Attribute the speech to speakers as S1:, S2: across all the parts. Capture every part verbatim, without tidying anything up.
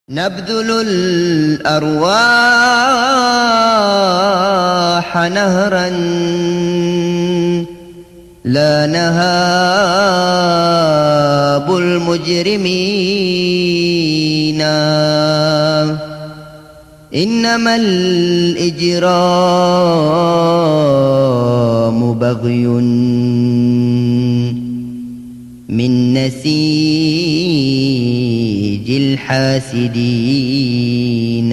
S1: نبذل الأرواح نهرا لا نهاب المجرمين، إنما الإجرام بغي من نسيج الحاسدين.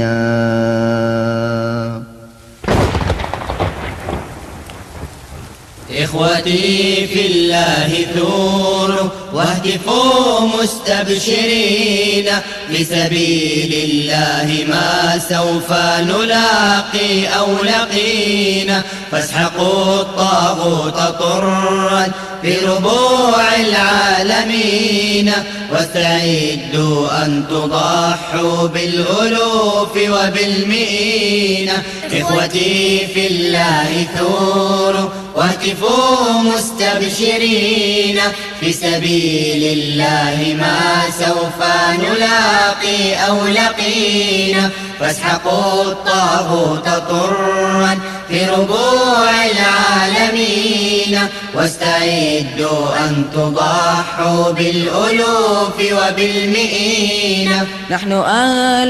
S2: إخوتي في الله ثوروا واهتفوا مستبشرين، في سبيل الله ما سوف نلاقي أو لقينا، فاسحقوا الطاغوت طرا في ربوع العالمين، واستعدوا أن تضحوا بالألوف وبالمئين. إخوتي في الله ثوروا واهتفوا مستبشرين، في سبيل الله ما سوف نلاقي أو لقينا، فاسحقوا الطاغوت طرا في ربوع العالمين، واستعدوا أن تضحوا بالألوف وبالمئين.
S3: نحن أهل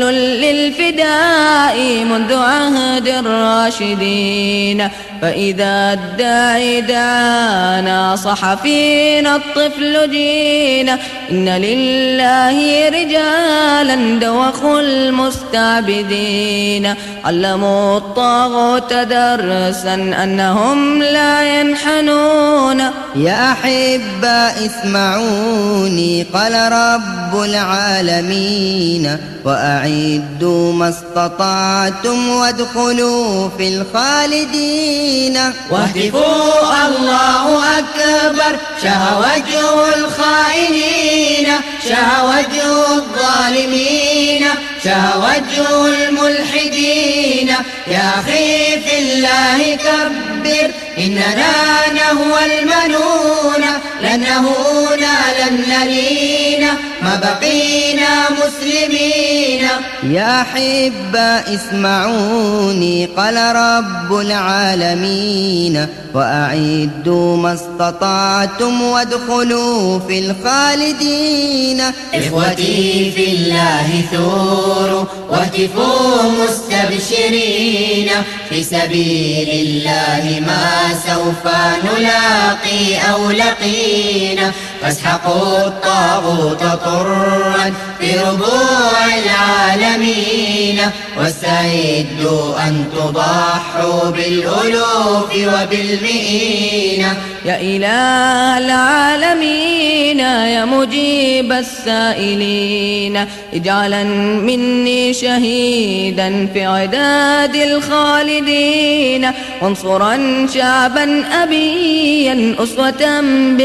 S3: للفداء منذ عهد الراشدين، فإذا الداعي دعانا صح فينا الطفل جينا، إن لله رجالا دوخوا المستعبدين، علموا الطاغوت درسا أنهم لا ينحنون.
S1: يا أحبة اسمعوني، قال رب العالمين، وأعدوا ما استطعتم وادخلوا في الخالدين.
S2: واهتفوا الله أكبر، شه وجه الخائنين، شه وجه الظالمين، شه وجه الملحدين. يا أخي في الله كبر، إننا نهوى المنون، لن نهونا لن نلينا ما بقينا مسلمين.
S1: يا أحبة اسمعوني، قال رب العالمين، وأعدوا ما استطعتم وادخلوا في الخالدين.
S2: إخوتي في الله ثوروا واهتفوا مستبشرين، في سبيل الله ما سوف نلاقي أو لقينا، فاسحقوا الطاغوت طرا في ربوع العالمين، واستعدوا أن تضحوا بالألوف وبالمئين.
S3: يا إله العالمين يا مجيب السائلين، اجعلا مني شهيدا في عداد الخالدين، وانصرا شعبا أبيا أسوة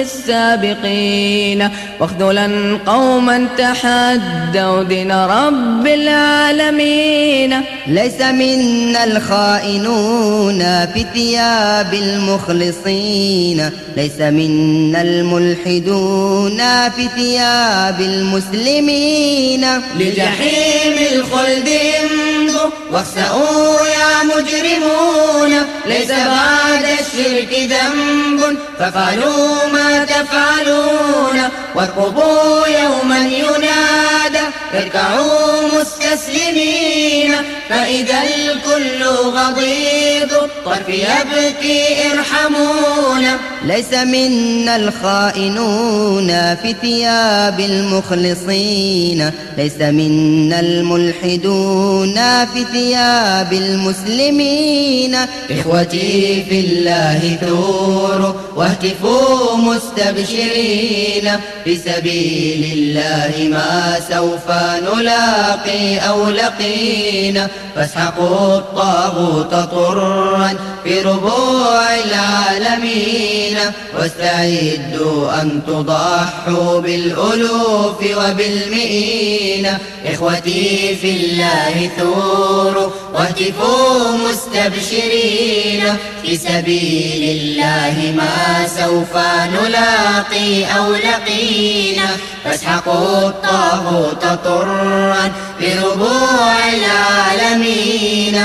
S3: بالسابقين، واخذلا قوما تحدوا دين رب العالمين.
S1: ليس منا الخائنون في ثياب المخلصين، ليس منا الملحدون في ثياب المسلمين.
S2: لجحيم الخلد امضوا واخسئوا يا مجرمون، ليس بعد الشرك ذنب فافعلوا ما تفعلون، وارقبوا يوما ينادى اركعوا مستسلمين، فإذا الكل غضيض الطرف يبكي ارحمونا.
S1: ليس منا الخائنون في ثياب المخلصين، ليس منا الملحدون في ثياب المسلمين.
S2: إخوتي في الله ثوروا واهتفوا مستبشرين، في سبيل الله ما سوف نلاقي أو لقينا، المسلمين فاسحقوا الطاغوت طرا في ربوع العالمين واستعدوا أن تضحوا بالألوف وبالمئين. إخوتي في الله ثوروا واهتفوا مستبشرين في سبيل الله ما سوف نلاقي أو لقينا فاسحقوا الطاغوت طرا بربوع العالمين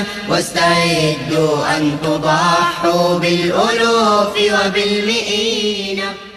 S2: واستعدوا أن تضحوا بالألوف وبالمئين.